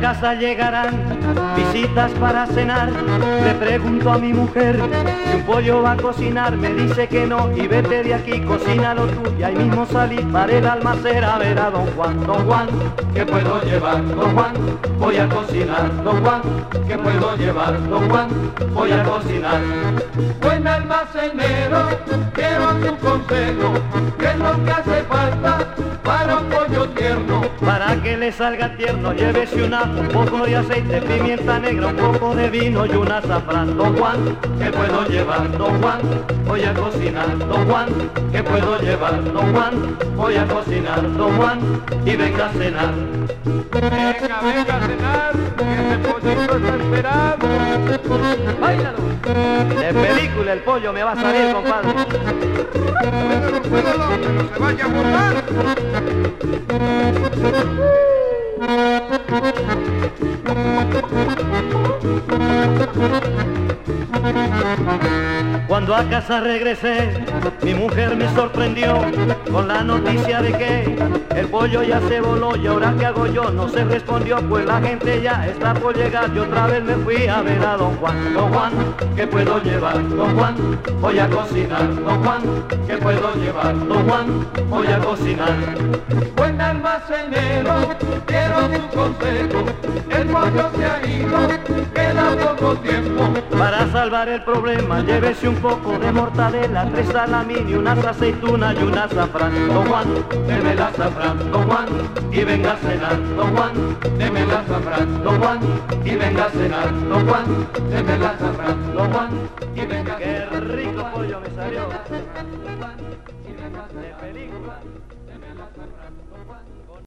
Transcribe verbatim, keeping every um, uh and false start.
casa llegarán visitas para cenar. Le pregunto a mi mujer si un pollo va a cocinar. Me dice que no y vete de aquí, cocínalo tú. Y ahí mismo salí para el almacén a ver a don Juan. Don Juan, ¿qué puedo llevar? Don Juan, voy a cocinar. Don Juan, ¿qué puedo llevar? Don Juan, voy a cocinar. Buen almacenero, quiero tu consejo. ¿Qué es lo que hace falta para un pollo tierno? Para que le salga tierno, llévese una, un poco de aceite, pimienta negra, un poco de vino y un azafrán. Don Juan, ¿qué puedo llevar? Don Juan, voy a cocinar. Don Juan, ¿qué puedo llevar? Don Juan, voy a cocinar. Don Juan, y venga a cenar. Venga, venga a cenar, que ese pollito está esperando. ¡Báilalo! De película el pollo me va a salir, compadre. Cuídalo, cuídalo, que no se vaya a botar. Cuando a casa regresé, mi mujer me sorprendió con la noticia de que el pollo ya se voló. Y ahora qué hago yo, no se respondió, pues la gente ya está por llegar. Yo otra vez me fui a ver a don Juan. Don Juan, ¿qué puedo llevar? Don Juan, voy a cocinar. Don Juan, ¿qué puedo llevar? Don Juan, voy a cocinar. Buen almacenero, quiero tu consejo. El pollo se ha ido, queda poco tiempo. Para salvar el problema, llévese un poco de mortadela, tres salamín y unas aceitunas y un azafrán. Don Juan, deme el azafrán. Don Juan, y venga a cenar. Don Juan, deme el azafrán. Don Juan, y venga a cenar. Don Juan, deme el azafrán. Don Juan, y venga a cenar. Qué rico pollo me salió. De película.